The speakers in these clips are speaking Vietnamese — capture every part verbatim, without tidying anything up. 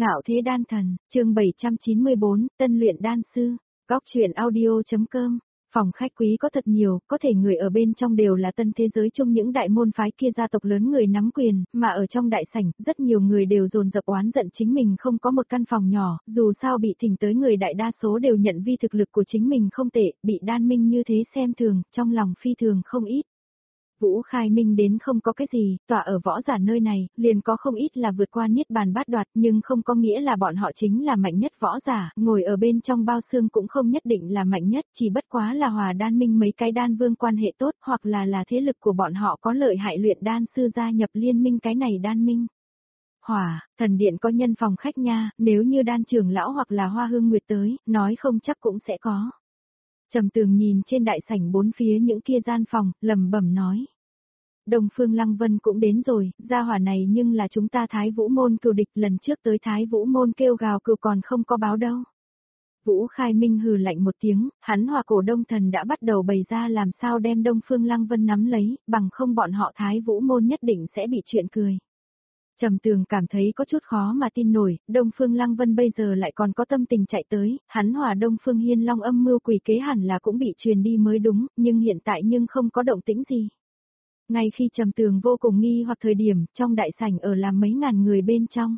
Ngạo Thế Đan Thần, chương bảy trăm chín mươi bốn, Tân Luyện Đan Sư, Góc Chuyện Audio.com. Phòng khách quý có thật nhiều, có thể người ở bên trong đều là tân thế giới chung những đại môn phái kia gia tộc lớn người nắm quyền, mà ở trong đại sảnh, rất nhiều người đều dồn dập oán giận chính mình không có một căn phòng nhỏ, dù sao bị thỉnh tới người đại đa số đều nhận vi thực lực của chính mình không tệ, bị Đan Minh như thế xem thường, trong lòng phi thường không ít. Vũ Khai Minh đến không có cái gì, tọa ở võ giả nơi này, liền có không ít là vượt qua niết bàn bát đoạt, nhưng không có nghĩa là bọn họ chính là mạnh nhất võ giả, ngồi ở bên trong bao xương cũng không nhất định là mạnh nhất, chỉ bất quá là hòa đan minh mấy cái đan vương quan hệ tốt, hoặc là là thế lực của bọn họ có lợi hại luyện đan sư gia nhập liên minh cái này đan minh. Hỏa, thần điện có nhân phòng khách nha, nếu như đan trưởng lão hoặc là hoa hương nguyệt tới, nói không chắc cũng sẽ có. Trầm Tường nhìn trên đại sảnh bốn phía những kia gian phòng, lẩm bẩm nói. Đông Phương Lăng Vân cũng đến rồi, gia hỏa này nhưng là chúng ta Thái Vũ Môn cừu địch, lần trước tới Thái Vũ Môn kêu gào cừu còn không có báo đâu. Vũ Khai Minh hừ lạnh một tiếng, hắn hòa cổ Đông Thần đã bắt đầu bày ra làm sao đem Đông Phương Lăng Vân nắm lấy, bằng không bọn họ Thái Vũ Môn nhất định sẽ bị chuyện cười. Trầm Tường cảm thấy có chút khó mà tin nổi, Đông Phương Lăng Vân bây giờ lại còn có tâm tình chạy tới, hắn hòa Đông Phương Hiên Long âm mưu quỷ kế hẳn là cũng bị truyền đi mới đúng, nhưng hiện tại nhưng không có động tĩnh gì. Ngay khi Trầm Tường vô cùng nghi hoặc thời điểm, trong đại sảnh ở làm mấy ngàn người bên trong.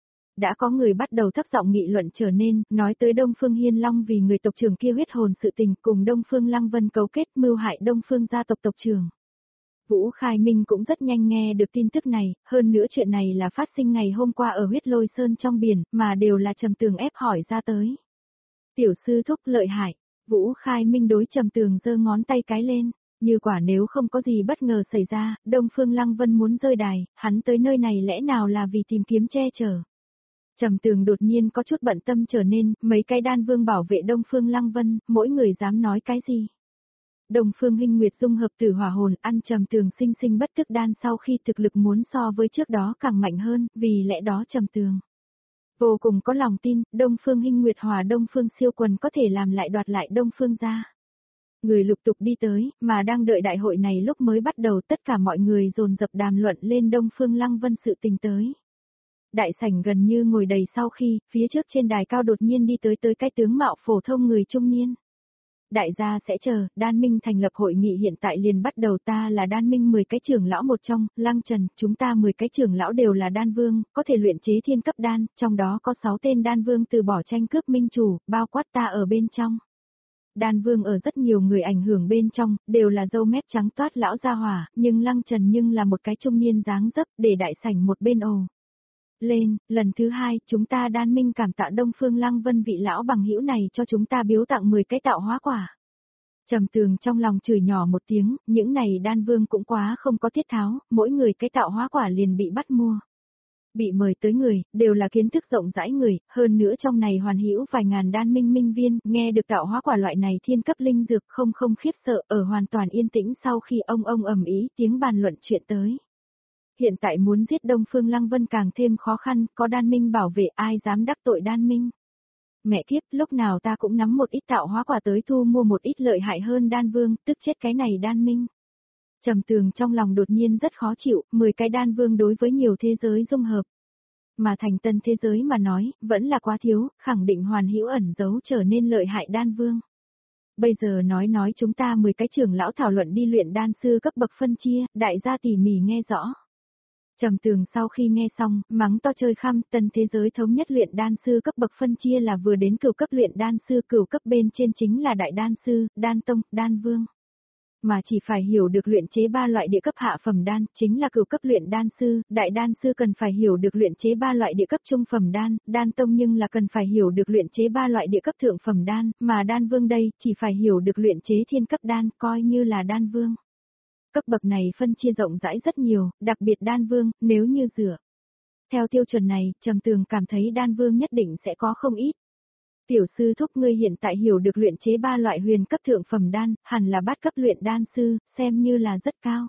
Đã có người bắt đầu thấp giọng nghị luận trở nên, nói tới Đông Phương Hiên Long vì người tộc trưởng kia huyết hồn sự tình cùng Đông Phương Lăng Vân cấu kết mưu hại Đông Phương gia tộc tộc trưởng. Vũ Khai Minh cũng rất nhanh nghe được tin tức này, hơn nữa chuyện này là phát sinh ngày hôm qua ở huyết lôi sơn trong biển, mà đều là Trầm Tường ép hỏi ra tới. Tiểu sư thúc lợi hại, Vũ Khai Minh đối Trầm Tường giơ ngón tay cái lên, như quả nếu không có gì bất ngờ xảy ra, Đông Phương Lăng Vân muốn rơi đài, hắn tới nơi này lẽ nào là vì tìm kiếm che chở. Trầm Tường đột nhiên có chút bận tâm trở nên, mấy cái đan vương bảo vệ Đông Phương Lăng Vân, mỗi người dám nói cái gì. Đông Phương Hinh Nguyệt dung hợp tử hỏa hồn ăn Trầm Tường sinh sinh bất tức đan sau khi thực lực muốn so với trước đó càng mạnh hơn, vì lẽ đó Trầm Tường vô cùng có lòng tin, Đông Phương Hinh Nguyệt hòa Đông Phương Siêu Quần có thể làm lại đoạt lại Đông Phương gia. Người lục tục đi tới, mà đang đợi đại hội này lúc mới bắt đầu tất cả mọi người dồn dập đàm luận lên Đông Phương Lăng Vân sự tình tới. Đại sảnh gần như ngồi đầy sau khi, phía trước trên đài cao đột nhiên đi tới tới cái tướng mạo phổ thông người trung niên. Đại gia sẽ chờ, Đan Minh thành lập hội nghị hiện tại liền bắt đầu, ta là Đan Minh mười cái trưởng lão một trong, Lăng Trần, chúng ta mười cái trưởng lão đều là đan vương, có thể luyện chế thiên cấp đan, trong đó có sáu tên đan vương từ bỏ tranh cướp minh chủ, bao quát ta ở bên trong. Đan vương ở rất nhiều người ảnh hưởng bên trong, đều là râu mép trắng toát lão gia hỏa, nhưng Lăng Trần nhưng là một cái trung niên dáng dấp, để đại sảnh một bên ồ. Lên, lần thứ hai, chúng ta Đan Minh cảm tạ Đông Phương Lăng Vân vị lão bằng hữu này cho chúng ta biếu tặng mười cái tạo hóa quả. Trầm Tường trong lòng chửi nhỏ một tiếng, những này đan vương cũng quá không có tiết tháo, mỗi người cái tạo hóa quả liền bị bắt mua. Bị mời tới người, đều là kiến thức rộng rãi người, hơn nữa trong này hoàn hữu vài ngàn đan minh minh viên, nghe được tạo hóa quả loại này thiên cấp linh dược không không khiếp sợ, ở hoàn toàn yên tĩnh sau khi ông ông ầm ý tiếng bàn luận chuyện tới. Hiện tại muốn giết Đông Phương Lăng Vân càng thêm khó khăn, có đan minh bảo vệ ai dám đắc tội đan minh. Mẹ kiếp, lúc nào ta cũng nắm một ít tạo hóa quả tới thu mua một ít lợi hại hơn đan vương, tức chết cái này đan minh. Trầm Tường trong lòng đột nhiên rất khó chịu, mười cái đan vương đối với nhiều thế giới dung hợp. Mà thành tân thế giới mà nói, vẫn là quá thiếu, khẳng định hoàn hữu ẩn giấu trở nên lợi hại đan vương. Bây giờ nói nói chúng ta mười cái trưởng lão thảo luận đi luyện đan sư cấp bậc phân chia, đại gia tỉ mỉ nghe rõ. Trầm Tường sau khi nghe xong, mắng to chơi khăm, tân thế giới thống nhất luyện đan sư cấp bậc phân chia là vừa đến cửu cấp luyện đan sư, cửu cấp bên trên chính là đại đan sư, đan tông, đan vương. Mà chỉ phải hiểu được luyện chế ba loại địa cấp hạ phẩm đan, chính là cửu cấp luyện đan sư, đại đan sư cần phải hiểu được luyện chế ba loại địa cấp trung phẩm đan, đan tông nhưng là cần phải hiểu được luyện chế ba loại địa cấp thượng phẩm đan, mà đan vương đây, chỉ phải hiểu được luyện chế thiên cấp đan, coi như là đan vương. Cấp bậc này phân chia rộng rãi rất nhiều, đặc biệt đan vương, nếu như dựa theo tiêu chuẩn này, Trầm Tường cảm thấy đan vương nhất định sẽ có không ít. Tiểu sư thúc ngươi hiện tại hiểu được luyện chế ba loại huyền cấp thượng phẩm đan, hẳn là bát cấp luyện đan sư, xem như là rất cao.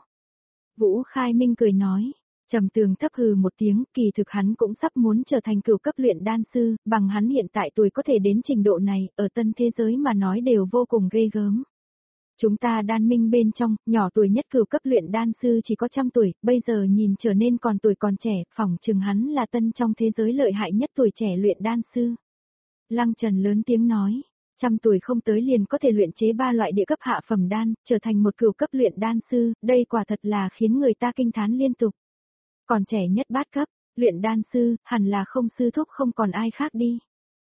Vũ Khai Minh cười nói, Trầm Tường thấp hừ một tiếng, kỳ thực hắn cũng sắp muốn trở thành cửu cấp luyện đan sư, bằng hắn hiện tại tuổi có thể đến trình độ này, ở tân thế giới mà nói đều vô cùng ghê gớm. Chúng ta đan minh bên trong, nhỏ tuổi nhất cửu cấp luyện đan sư chỉ có trăm tuổi, bây giờ nhìn trở nên còn tuổi còn trẻ, phỏng chừng hắn là tân trong thế giới lợi hại nhất tuổi trẻ luyện đan sư. Lăng Trần lớn tiếng nói, trăm tuổi không tới liền có thể luyện chế ba loại địa cấp hạ phẩm đan, trở thành một cửu cấp luyện đan sư, đây quả thật là khiến người ta kinh thán liên tục. Còn trẻ nhất bát cấp, luyện đan sư, hẳn là không sư thúc không còn ai khác đi.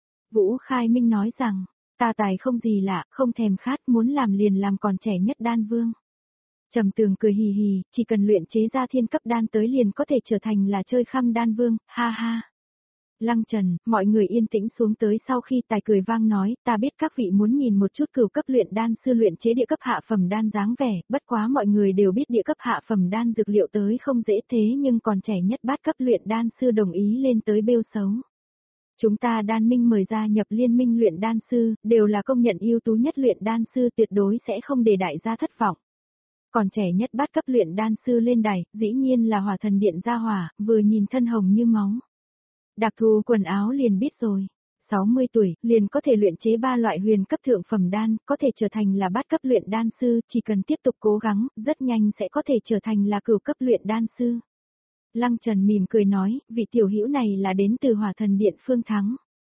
Vũ Khai Minh nói rằng, ta tài không gì lạ, không thèm khát, muốn làm liền làm còn trẻ nhất đan vương. Trầm Tường cười hì hì, chỉ cần luyện chế ra thiên cấp đan tới liền có thể trở thành là chơi khăm đan vương, ha ha. Lăng Trần, mọi người yên tĩnh xuống tới sau khi tài cười vang nói, ta biết các vị muốn nhìn một chút cửu cấp luyện đan sư luyện chế địa cấp hạ phẩm đan dáng vẻ, bất quá mọi người đều biết địa cấp hạ phẩm đan dược liệu tới không dễ thế nhưng còn trẻ nhất bát cấp luyện đan sư đồng ý lên tới bêu xấu. Chúng ta đan minh mời ra nhập liên minh luyện đan sư, đều là công nhận ưu tú nhất luyện đan sư tuyệt đối sẽ không để đại gia thất vọng. Còn trẻ nhất bát cấp luyện đan sư lên đài, dĩ nhiên là hỏa thần điện gia hỏa, vừa nhìn thân hồng như máu. Đặc thù quần áo liền biết rồi. sáu mươi tuổi, liền có thể luyện chế ba loại huyền cấp thượng phẩm đan, có thể trở thành là bát cấp luyện đan sư, chỉ cần tiếp tục cố gắng, rất nhanh sẽ có thể trở thành là cửu cấp luyện đan sư. Lăng Trần mỉm cười nói, vị tiểu hữu này là đến từ hỏa thần điện Phương Thắng.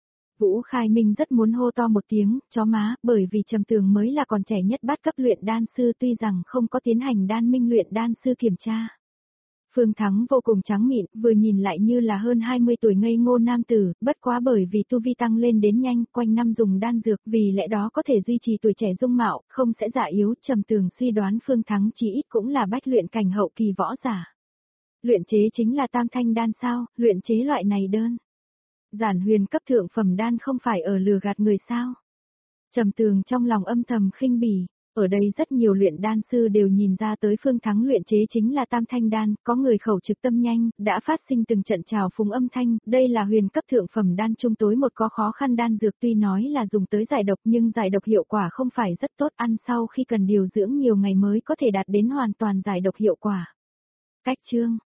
Vũ Khai Minh rất muốn hô to một tiếng, chó má, bởi vì Trầm Tường mới là còn trẻ nhất bát cấp luyện đan sư tuy rằng không có tiến hành đan minh luyện đan sư kiểm tra. Phương Thắng vô cùng trắng mịn, vừa nhìn lại như là hơn hai mươi tuổi ngây ngô nam tử, bất quá bởi vì tu vi tăng lên đến nhanh, quanh năm dùng đan dược, vì lẽ đó có thể duy trì tuổi trẻ dung mạo, không sẽ già yếu. Trầm Tường suy đoán Phương Thắng chỉ ít cũng là bách luyện cảnh hậu kỳ võ giả. Luyện chế chính là tam thanh đan sao, luyện chế loại này đơn. Giản huyền cấp thượng phẩm đan không phải ở lừa gạt người sao. Trầm Tường trong lòng âm thầm khinh bỉ, ở đây rất nhiều luyện đan sư đều nhìn ra tới Phương Thắng luyện chế chính là tam thanh đan, có người khẩu trực tâm nhanh, đã phát sinh từng trận trào phúng âm thanh, đây là huyền cấp thượng phẩm đan trung tối một có khó khăn đan dược tuy nói là dùng tới giải độc nhưng giải độc hiệu quả không phải rất tốt, ăn sau khi cần điều dưỡng nhiều ngày mới có thể đạt đến hoàn toàn giải độc hiệu quả. Cách chương